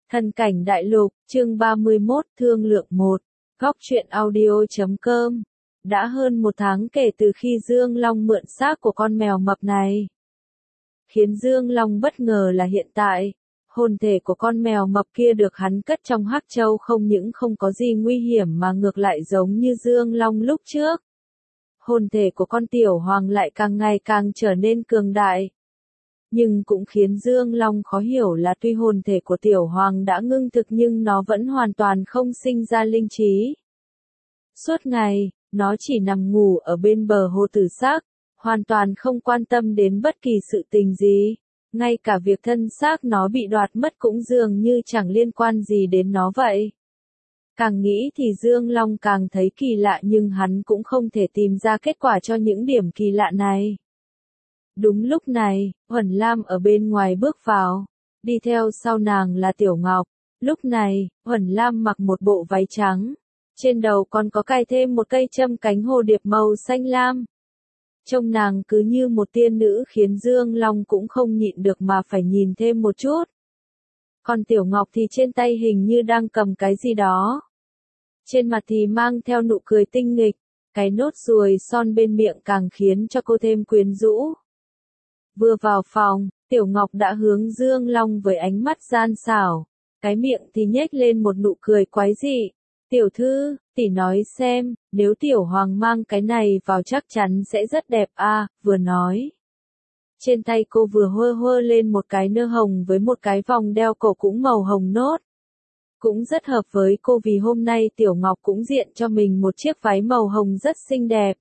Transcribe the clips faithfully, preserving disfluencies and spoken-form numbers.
Thần cảnh đại lục, chương ba mươi mốt, thương lượng một, góc truyện audio chấm com. Đã hơn một tháng kể từ khi Dương Long mượn xác của con mèo mập này. Khiến Dương Long bất ngờ là hiện tại, hồn thể của con mèo mập kia được hắn cất trong Hắc Châu không những không có gì nguy hiểm mà ngược lại giống như Dương Long lúc trước. Hồn thể của con tiểu hoàng lại càng ngày càng trở nên cường đại. Nhưng cũng khiến Dương Long khó hiểu là tuy hồn thể của tiểu hoàng đã ngưng thực nhưng nó vẫn hoàn toàn không sinh ra linh trí. Suốt ngày, nó chỉ nằm ngủ ở bên bờ hồ tử xác, hoàn toàn không quan tâm đến bất kỳ sự tình gì. Ngay cả việc thân xác nó bị đoạt mất cũng dường như chẳng liên quan gì đến nó vậy. Càng nghĩ thì Dương Long càng thấy kỳ lạ nhưng hắn cũng không thể tìm ra kết quả cho những điểm kỳ lạ này. Đúng lúc này, Huẩn Lam ở bên ngoài bước vào, đi theo sau nàng là Tiểu Ngọc. Lúc này, Huẩn Lam mặc một bộ váy trắng, trên đầu còn có cài thêm một cây châm cánh hồ điệp màu xanh lam. Trông nàng cứ như một tiên nữ khiến Dương Long cũng không nhịn được mà phải nhìn thêm một chút. Còn Tiểu Ngọc thì trên tay hình như đang cầm cái gì đó. Trên mặt thì mang theo nụ cười tinh nghịch, cái nốt ruồi son bên miệng càng khiến cho cô thêm quyến rũ. Vừa vào phòng, Tiểu Ngọc đã hướng Dương Long với ánh mắt gian xảo, cái miệng thì nhếch lên một nụ cười quái dị. Tiểu thư, tỷ nói xem, nếu Tiểu Hoàng mang cái này vào chắc chắn sẽ rất đẹp a, vừa nói. Trên tay cô vừa hơ hơ lên một cái nơ hồng với một cái vòng đeo cổ cũng màu hồng nốt. Cũng rất hợp với cô vì hôm nay Tiểu Ngọc cũng diện cho mình một chiếc váy màu hồng rất xinh đẹp.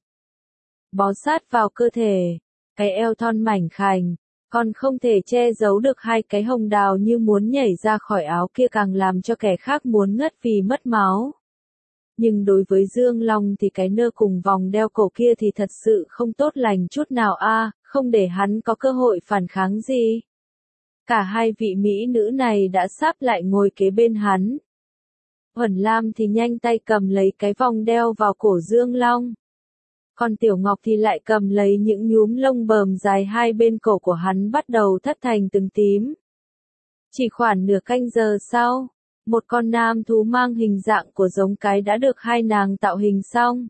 Bó sát vào cơ thể. Cái eo thon mảnh khảnh, còn không thể che giấu được hai cái hồng đào như muốn nhảy ra khỏi áo kia càng làm cho kẻ khác muốn ngất vì mất máu. Nhưng đối với Dương Long thì cái nơ cùng vòng đeo cổ kia thì thật sự không tốt lành chút nào a, không để hắn có cơ hội phản kháng gì. Cả hai vị mỹ nữ này đã sắp lại ngồi kế bên hắn. Huẩn Lam thì nhanh tay cầm lấy cái vòng đeo vào cổ Dương Long. Còn Tiểu Ngọc thì lại cầm lấy những nhúm lông bờm dài hai bên cổ của hắn bắt đầu thất thành từng tím. Chỉ khoảng nửa canh giờ sau, một con nam thú mang hình dạng của giống cái đã được hai nàng tạo hình xong.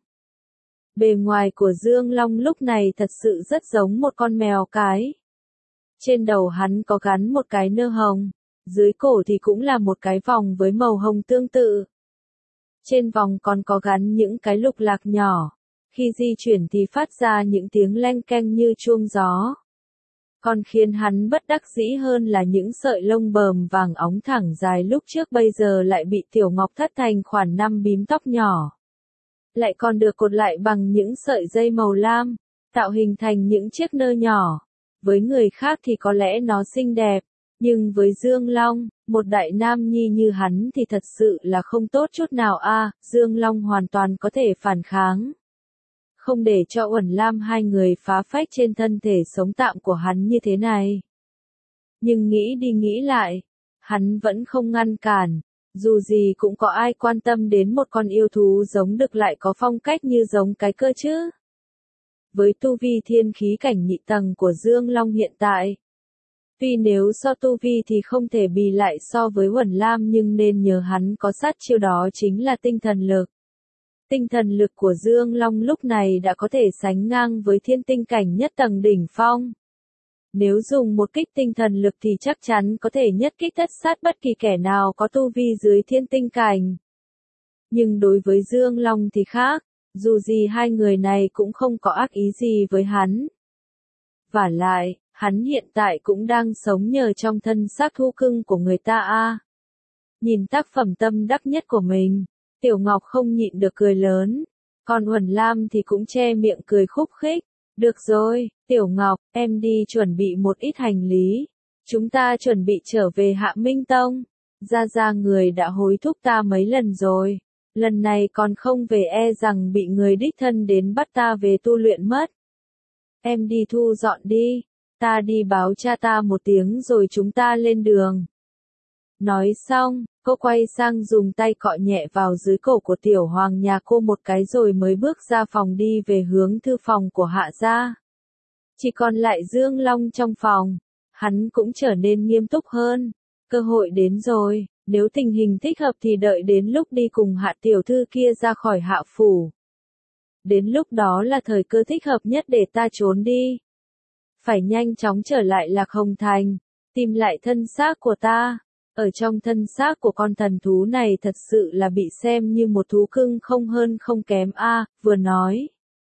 Bề ngoài của Dương Long lúc này thật sự rất giống một con mèo cái. Trên đầu hắn có gắn một cái nơ hồng, dưới cổ thì cũng là một cái vòng với màu hồng tương tự. Trên vòng còn có gắn những cái lục lạc nhỏ. Khi di chuyển thì phát ra những tiếng leng keng như chuông gió. Còn khiến hắn bất đắc dĩ hơn là những sợi lông bờm vàng óng thẳng dài lúc trước bây giờ lại bị Tiểu Ngọc thất thành khoảng năm bím tóc nhỏ. Lại còn được cột lại bằng những sợi dây màu lam, tạo hình thành những chiếc nơ nhỏ. Với người khác thì có lẽ nó xinh đẹp, nhưng với Dương Long, một đại nam nhi như hắn thì thật sự là không tốt chút nào a. Dương Long hoàn toàn có thể phản kháng. Không để cho Uẩn Lam hai người phá phách trên thân thể sống tạm của hắn như thế này. Nhưng nghĩ đi nghĩ lại, hắn vẫn không ngăn cản, dù gì cũng có ai quan tâm đến một con yêu thú giống đực lại có phong cách như giống cái cơ chứ. Với tu vi thiên khí cảnh nhị tầng của Dương Long hiện tại, tuy nếu so tu vi thì không thể bì lại so với Uẩn Lam nhưng nên nhờ hắn có sát chiêu đó chính là tinh thần lực. Tinh thần lực của Dương Long lúc này đã có thể sánh ngang với thiên tinh cảnh nhất tầng đỉnh phong. Nếu dùng một kích tinh thần lực thì chắc chắn có thể nhất kích tất sát bất kỳ kẻ nào có tu vi dưới thiên tinh cảnh. Nhưng đối với Dương Long thì khác, dù gì hai người này cũng không có ác ý gì với hắn. Vả lại, hắn hiện tại cũng đang sống nhờ trong thân xác thú cưng của người ta a. Nhìn tác phẩm tâm đắc nhất của mình. Tiểu Ngọc không nhịn được cười lớn, còn Huẩn Lam thì cũng che miệng cười khúc khích. Được rồi, Tiểu Ngọc, em đi chuẩn bị một ít hành lý. Chúng ta chuẩn bị trở về Hạ Minh Tông. Ra ra người đã hối thúc ta mấy lần rồi. Lần này còn không về e rằng bị người đích thân đến bắt ta về tu luyện mất. Em đi thu dọn đi, ta đi báo cha ta một tiếng rồi chúng ta lên đường. Nói xong, cô quay sang dùng tay cọ nhẹ vào dưới cổ của Tiểu Hoàng nhà cô một cái rồi mới bước ra phòng đi về hướng thư phòng của Hạ gia. Chỉ còn lại Dương Long trong phòng, hắn cũng trở nên nghiêm túc hơn. Cơ hội đến rồi, Nếu tình hình thích hợp thì đợi đến lúc đi cùng Hạ tiểu thư kia ra khỏi Hạ phủ. Đến lúc đó là thời cơ thích hợp nhất để ta trốn đi. Phải nhanh chóng trở lại Lạc Hồng Thành, tìm lại thân xác của ta. Ở trong thân xác của con thần thú này thật sự là bị xem như một thú cưng không hơn không kém a, vừa nói.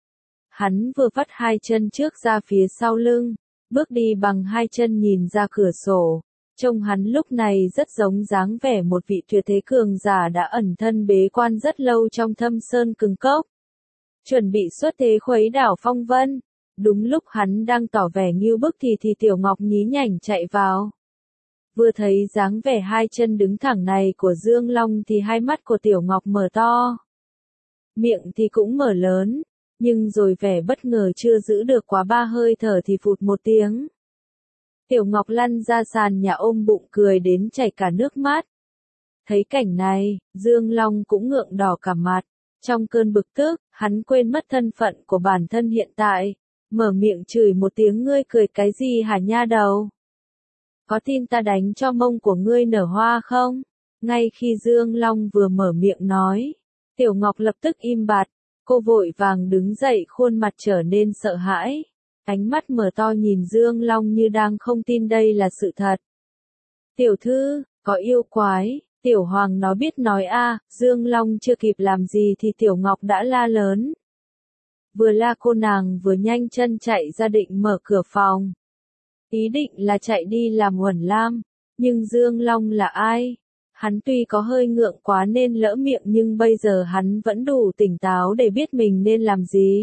Hắn vừa vắt hai chân trước ra phía sau lưng, bước đi bằng hai chân nhìn ra cửa sổ. Trông hắn lúc này rất giống dáng vẻ một vị tuyệt thế cường giả đã ẩn thân bế quan rất lâu trong thâm sơn cừng cốc. Chuẩn bị xuất thế khuấy đảo phong vân. Đúng lúc hắn đang tỏ vẻ ngưu bức thì thì Tiểu Ngọc nhí nhảnh chạy vào. Vừa thấy dáng vẻ hai chân đứng thẳng này của Dương Long thì hai mắt của Tiểu Ngọc mở to. Miệng thì cũng mở lớn, nhưng rồi vẻ bất ngờ chưa giữ được quá ba hơi thở thì phụt một tiếng. Tiểu Ngọc lăn ra sàn nhà ôm bụng cười đến chảy cả nước mắt. Thấy cảnh này, Dương Long cũng ngượng đỏ cả mặt. Trong cơn bực tức, hắn quên mất thân phận của bản thân hiện tại. Mở miệng chửi một tiếng ngươi cười cái gì hả nha đầu? Có tin ta đánh cho mông của ngươi nở hoa không? Ngay khi Dương Long vừa mở miệng nói, Tiểu Ngọc lập tức im bặt, cô vội vàng đứng dậy khuôn mặt trở nên sợ hãi. Ánh mắt mở to nhìn Dương Long như đang không tin đây là sự thật. Tiểu thư, có yêu quái, Tiểu Hoàng nó biết nói a, Dương Long chưa kịp làm gì thì Tiểu Ngọc đã la lớn. Vừa la cô nàng vừa nhanh chân chạy ra định mở cửa phòng. Ý định là chạy đi làm Huẩn Lam, nhưng Dương Long là ai? Hắn tuy có hơi ngượng quá nên lỡ miệng nhưng bây giờ hắn vẫn đủ tỉnh táo để biết mình nên làm gì.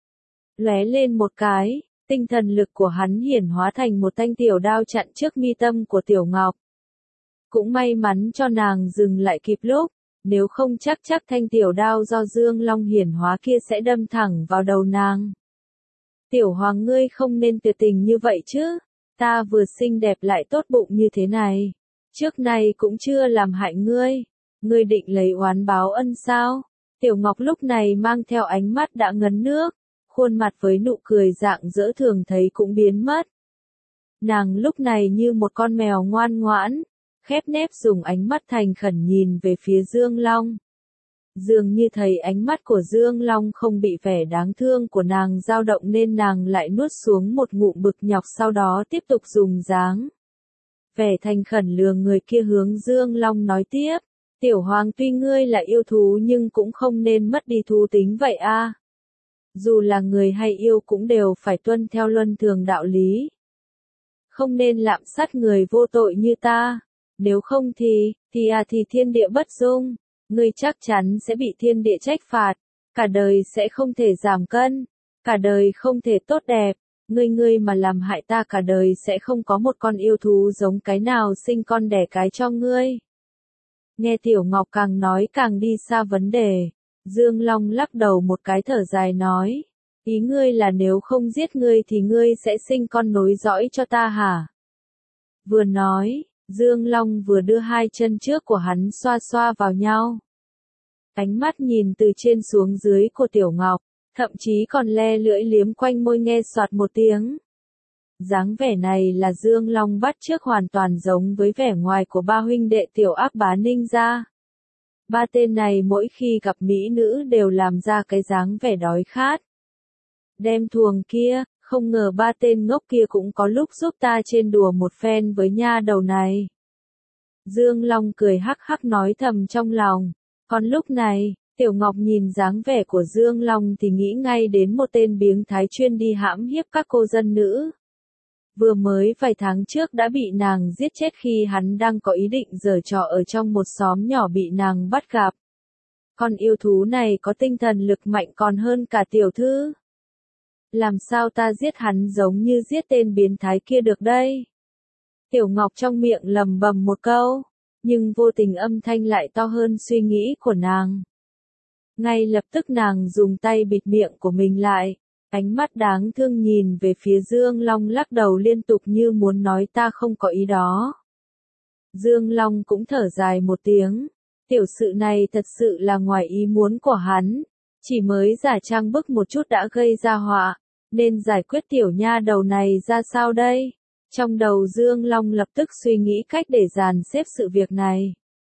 Lóe lên một cái, tinh thần lực của hắn hiển hóa thành một thanh tiểu đao chặn trước mi tâm của Tiểu Ngọc. Cũng may mắn cho nàng dừng lại kịp lúc, nếu không chắc chắc thanh tiểu đao do Dương Long hiển hóa kia sẽ đâm thẳng vào đầu nàng. Tiểu Hoàng ngươi không nên tuyệt tình như vậy chứ, ta vừa xinh đẹp lại tốt bụng như thế này. Trước này cũng chưa làm hại ngươi, ngươi định lấy oán báo ân sao? Tiểu Ngọc lúc này mang theo ánh mắt đã ngấn nước, khuôn mặt với nụ cười rạng rỡ thường thấy cũng biến mất. Nàng lúc này như một con mèo ngoan ngoãn, khép nép dùng ánh mắt thành khẩn nhìn về phía Dương Long. Dường như thấy ánh mắt của Dương Long không bị vẻ đáng thương của nàng dao động nên nàng lại nuốt xuống một ngụm bực nhọc sau đó tiếp tục dùng dáng. Vẻ thành khẩn lừa người kia hướng Dương Long nói tiếp, Tiểu Hoàng tuy ngươi là yêu thú nhưng cũng không nên mất đi thú tính vậy a. Dù là người hay yêu cũng đều phải tuân theo luân thường đạo lý. Không nên lạm sát người vô tội như ta, nếu không thì, thì à thì thiên địa bất dung, ngươi chắc chắn sẽ bị thiên địa trách phạt, cả đời sẽ không thể giảm cân, cả đời không thể tốt đẹp. Ngươi ngươi mà làm hại ta cả đời sẽ không có một con yêu thú giống cái nào sinh con đẻ cái cho ngươi. Nghe Tiểu Ngọc càng nói càng đi xa vấn đề, Dương Long lắc đầu một cái thở dài nói, ý ngươi là nếu không giết ngươi thì ngươi sẽ sinh con nối dõi cho ta hả? Vừa nói, Dương Long vừa đưa hai chân trước của hắn xoa xoa vào nhau. Ánh mắt nhìn từ trên xuống dưới của Tiểu Ngọc, thậm chí còn le lưỡi liếm quanh môi nghe soạt một tiếng. Dáng vẻ này là Dương Long bắt chước hoàn toàn giống với vẻ ngoài của ba huynh đệ Tiểu Ác Bá Ninh gia. Ba tên này mỗi khi gặp mỹ nữ đều làm ra cái dáng vẻ đói khát. Đem thuồng kia, không ngờ ba tên ngốc kia cũng có lúc giúp ta trên đùa một phen với nha đầu này. Dương Long cười hắc hắc nói thầm trong lòng. Còn lúc này, Tiểu Ngọc nhìn dáng vẻ của Dương Long thì nghĩ ngay đến một tên biếng thái chuyên đi hãm hiếp các cô dân nữ. Vừa mới vài tháng trước đã bị nàng giết chết khi hắn đang có ý định giở trò ở trong một xóm nhỏ bị nàng bắt gặp. Con yêu thú này có tinh thần lực mạnh còn hơn cả tiểu thư. Làm sao ta giết hắn giống như giết tên biến thái kia được đây? Tiểu Ngọc trong miệng lầm bầm một câu, nhưng vô tình âm thanh lại to hơn suy nghĩ của nàng. Ngay lập tức nàng dùng tay bịt miệng của mình lại, ánh mắt đáng thương nhìn về phía Dương Long lắc đầu liên tục như muốn nói ta không có ý đó. Dương Long cũng thở dài một tiếng, tiểu sự này thật sự là ngoài ý muốn của hắn, chỉ mới giả trang bức một chút đã gây ra họa, nên giải quyết tiểu nha đầu này ra sao đây? Trong đầu Dương Long lập tức suy nghĩ cách để dàn xếp sự việc này.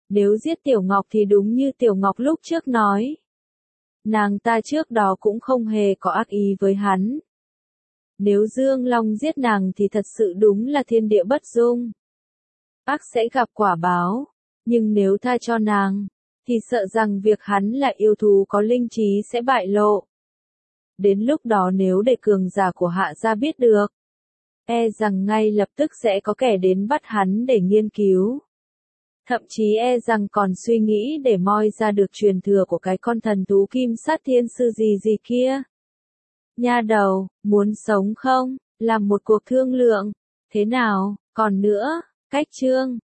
Nếu giết Tiểu Ngọc thì đúng như Tiểu Ngọc lúc trước nói. Nàng ta trước đó cũng không hề có ác ý với hắn. Nếu Dương Long giết nàng thì thật sự đúng là thiên địa bất dung. Ác sẽ gặp quả báo, nhưng nếu tha cho nàng, thì sợ rằng việc hắn là yêu thú có linh trí sẽ bại lộ. Đến lúc đó nếu để cường giả của Hạ gia biết được, e rằng ngay lập tức sẽ có kẻ đến bắt hắn để nghiên cứu. Thậm chí e rằng còn suy nghĩ để moi ra được truyền thừa của cái con thần thú kim sát thiên sư gì gì kia. Nha đầu, muốn sống không? Làm một cuộc thương lượng. Thế nào? Còn nữa, cách chương.